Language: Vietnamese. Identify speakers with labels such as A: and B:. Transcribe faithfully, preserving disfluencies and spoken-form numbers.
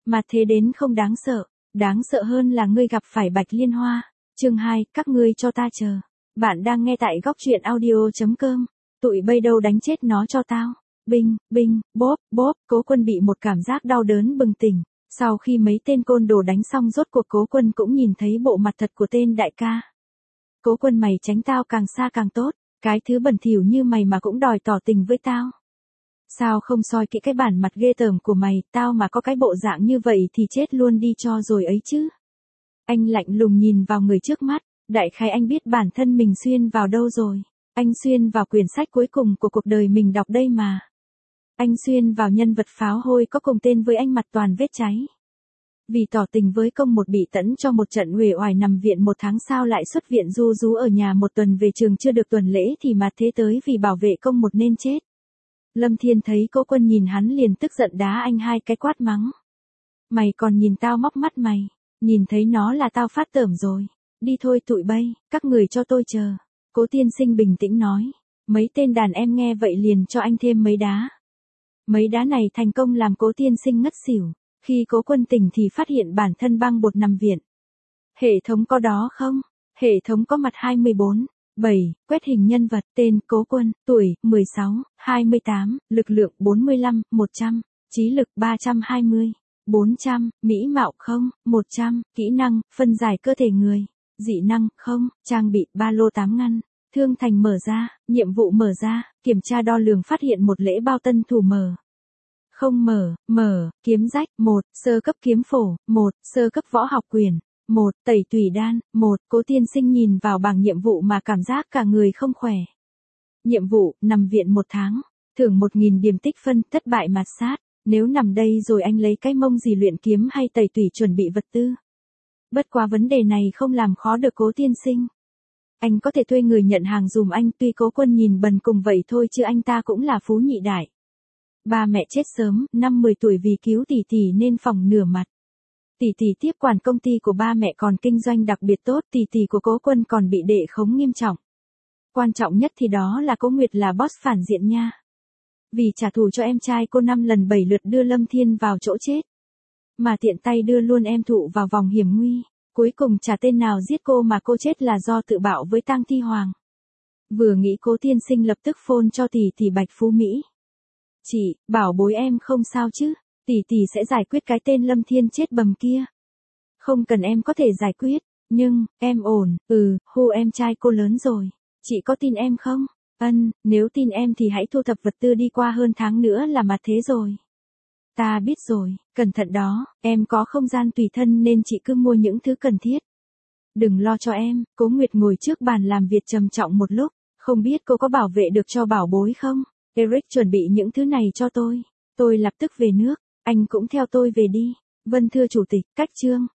A: Mà thế đến không đáng sợ, đáng sợ hơn là ngươi gặp phải Bạch Liên Hoa. Chương hai, các ngươi cho ta chờ. Bạn đang nghe tại góc truyện audio chấm com. Tụi bây đâu đánh chết nó cho tao. Binh, binh, bóp, bóp, Cố Quân bị một cảm giác đau đớn bừng tỉnh. Sau khi mấy tên côn đồ đánh xong rốt cuộc Cố Quân cũng nhìn thấy bộ mặt thật của tên đại ca. Cố Quân, mày tránh tao càng xa càng tốt, cái thứ bẩn thỉu như mày mà cũng đòi tỏ tình với tao. Sao không soi kỹ cái bản mặt ghê tởm của mày, tao mà có cái bộ dạng như vậy thì chết luôn đi cho rồi ấy chứ. Anh lạnh lùng nhìn vào người trước mắt, đại khái anh biết bản thân mình xuyên vào đâu rồi. Anh xuyên vào quyển sách cuối cùng của cuộc đời mình đọc đây mà. Anh xuyên vào nhân vật pháo hôi có cùng tên với anh mặt toàn vết cháy. Vì tỏ tình với công một bị tẫn cho một trận uể oải nằm viện một tháng sau lại xuất viện ru rú ở nhà một tuần về trường chưa được tuần lễ thì mà thế tới vì bảo vệ công một nên chết. Lâm Thiên thấy Cố Quân nhìn hắn liền tức giận đá anh hai cái quát mắng. Mày còn nhìn tao móc mắt mày, nhìn thấy nó là tao phát tởm rồi. Đi thôi tụi bay, các người cho tôi chờ. Cố tiên sinh bình tĩnh nói. Mấy tên đàn em nghe vậy liền cho anh thêm mấy đá. Mấy đá này thành công làm Cố tiên sinh ngất xỉu. Khi Cố Quân tỉnh thì phát hiện bản thân băng bột nằm viện. Hệ thống có đó không? Hệ thống có mặt hai mươi bốn. bảy, quét hình nhân vật, tên Cố Quân, tuổi, mười sáu, hai mươi tám, lực lượng bốn mươi lăm, một trăm, trí lực ba trăm hai mươi, bốn trăm, mỹ mạo không, một trăm, kỹ năng, phân giải cơ thể người, dị năng, không, trang bị, ba lô tám ngăn, thương thành mở ra, nhiệm vụ mở ra, kiểm tra đo lường phát hiện một lễ bao tân thủ mở. Không mở, mở, kiếm rách, một, sơ cấp kiếm phổ, một, sơ cấp võ học quyền. Một, tẩy tùy đan, một, Cố tiên sinh nhìn vào bảng nhiệm vụ mà cảm giác cả người không khỏe. Nhiệm vụ, nằm viện một tháng, thưởng một nghìn điểm tích phân, thất bại mạt sát, nếu nằm đây rồi anh lấy cái mông gì luyện kiếm hay tẩy tùy chuẩn bị vật tư. Bất quá vấn đề này không làm khó được Cố tiên sinh. Anh có thể thuê người nhận hàng dùm anh, tuy Cố Quân nhìn bần cùng vậy thôi chứ anh ta cũng là phú nhị đại. Ba mẹ chết sớm, năm mười tuổi vì cứu tỷ tỷ nên phỏng nửa mặt. Tỷ tỷ tiếp quản công ty của ba mẹ còn kinh doanh đặc biệt tốt, tỷ tỷ của Cố Quân còn bị đệ khống nghiêm trọng. Quan trọng nhất thì đó là Cố Nguyệt là boss phản diện nha. Vì trả thù cho em trai cô năm lần bảy lượt đưa Lâm Thiên vào chỗ chết. Mà tiện tay đưa luôn em Thụ vào vòng hiểm nguy. Cuối cùng chả tên nào giết cô mà cô chết là do tự bạo với tang thi hoàng. Vừa nghĩ Cố tiên sinh lập tức phone cho tỷ tỷ Bạch Phú Mỹ. Chị, bảo bối em không sao chứ. Tỷ tỷ sẽ giải quyết cái tên Lâm Thiên chết bầm kia. Không cần em có thể giải quyết, nhưng, em ổn, ừ, hu em trai cô lớn rồi. Chị có tin em không? Ân, nếu tin em thì hãy thu thập vật tư đi qua hơn tháng nữa là mà thế rồi. Ta biết rồi, cẩn thận đó, em có không gian tùy thân nên chị cứ mua những thứ cần thiết. Đừng lo cho em, Cố Nguyệt ngồi trước bàn làm việc trầm trọng một lúc, không biết cô có bảo vệ được cho bảo bối không? Eric chuẩn bị những thứ này cho tôi, tôi lập tức về nước. Anh cũng theo tôi về đi. Vâng thưa chủ tịch, cách chương.